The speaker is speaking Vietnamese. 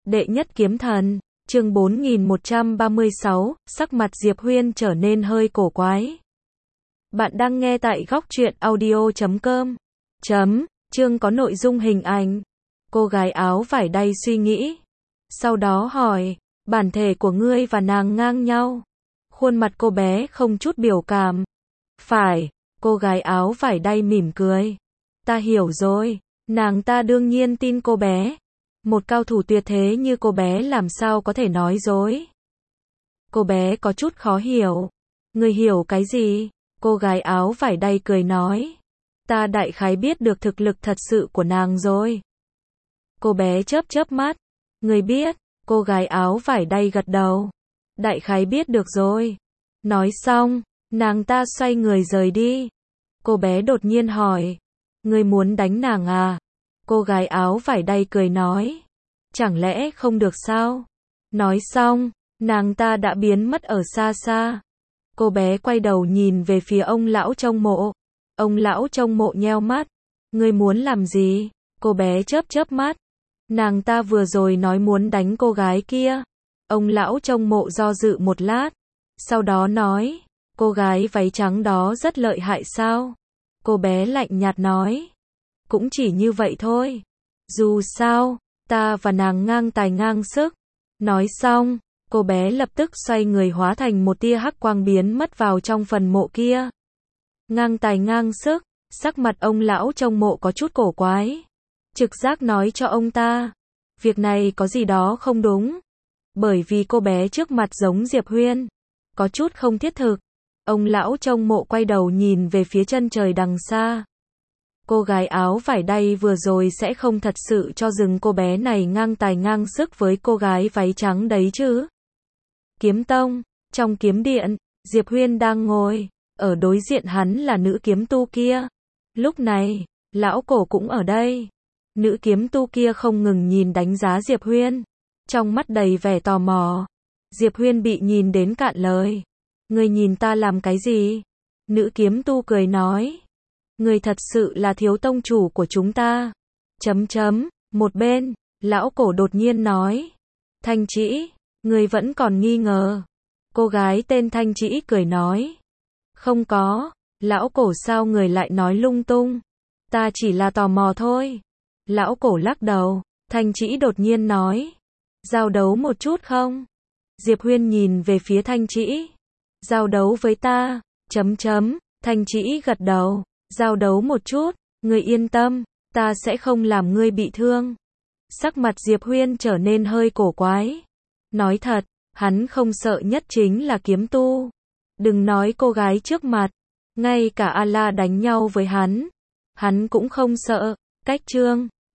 Đệ nhất kiếm thần, chương 4136, sắc mặt Diệp Huyên trở nên hơi cổ quái. Bạn đang nghe tại góc truyện audio.com. Chương có nội dung hình ảnh. Cô gái áo vải đay suy nghĩ. Sau đó hỏi, bản thể của ngươi và nàng ngang nhau. Khuôn mặt cô bé không chút biểu cảm. Phải, cô gái áo vải đay mỉm cười. Ta hiểu rồi, nàng ta đương nhiên tin cô bé. Một cao thủ tuyệt thế như cô bé làm sao có thể nói dối. Cô bé có chút khó hiểu. Ngươi hiểu cái gì? Cô gái áo vải đay cười nói. Ta đại khái biết được thực lực thật sự của nàng rồi. Cô bé chớp mắt. Ngươi biết? Cô gái áo vải đay gật đầu. Đại khái biết được rồi. Nói xong, nàng ta xoay người rời đi. Cô bé đột nhiên hỏi. Ngươi muốn đánh nàng à? Cô gái áo vải đay cười nói. Chẳng lẽ không được sao? Nói xong, nàng ta đã biến mất ở xa xa. Cô bé quay đầu nhìn về phía ông lão trong mộ. Ông lão trong mộ nheo mắt. Ngươi muốn làm gì? Cô bé chớp mắt. Nàng ta vừa rồi nói muốn đánh cô gái kia. Ông lão trong mộ do dự một lát. Sau đó nói, cô gái váy trắng đó rất lợi hại sao? Cô bé lạnh nhạt nói. Cũng chỉ như vậy thôi. Dù sao, ta và nàng ngang tài ngang sức. Nói xong, cô bé lập tức xoay người hóa thành một tia hắc quang biến mất vào trong phần mộ kia. Ngang tài ngang sức, sắc mặt ông lão trong mộ có chút cổ quái. Trực giác nói cho ông ta, việc này có gì đó không đúng. Bởi vì cô bé trước mặt giống Diệp Huyên, có chút không thiết thực. Ông lão trong mộ quay đầu nhìn về phía chân trời đằng xa. Cô gái áo vải đay vừa rồi sẽ không thật sự cho rằng cô bé này ngang tài ngang sức với cô gái váy trắng đấy chứ. Kiếm tông, trong kiếm điện, Diệp Huyên đang ngồi, ở đối diện hắn là nữ kiếm tu kia. Lúc này, lão cổ cũng ở đây. Nữ kiếm tu kia không ngừng nhìn đánh giá Diệp Huyên, trong mắt đầy vẻ tò mò. Diệp Huyên bị nhìn đến cạn lời. Ngươi nhìn ta làm cái gì? Nữ kiếm tu cười nói. Ngươi thật sự là thiếu tông chủ của chúng ta. Một bên, lão cổ đột nhiên nói. Thanh Trĩ, ngươi vẫn còn nghi ngờ. Cô gái tên Thanh Trĩ cười nói. Không có, lão cổ sao người lại nói lung tung. Ta chỉ là tò mò thôi. Lão cổ lắc đầu, Thanh Trĩ đột nhiên nói. Giao đấu một chút không? Diệp Huyên nhìn về phía Thanh Trĩ. Giao đấu với ta, Thanh Trĩ gật đầu. Giao đấu một chút, ngươi yên tâm, ta sẽ không làm ngươi bị thương. Sắc mặt Diệp Huyên trở nên hơi cổ quái. Nói thật, hắn không sợ nhất chính là kiếm tu. Đừng nói cô gái trước mặt, ngay cả A-la đánh nhau với hắn cũng không sợ. Cách chương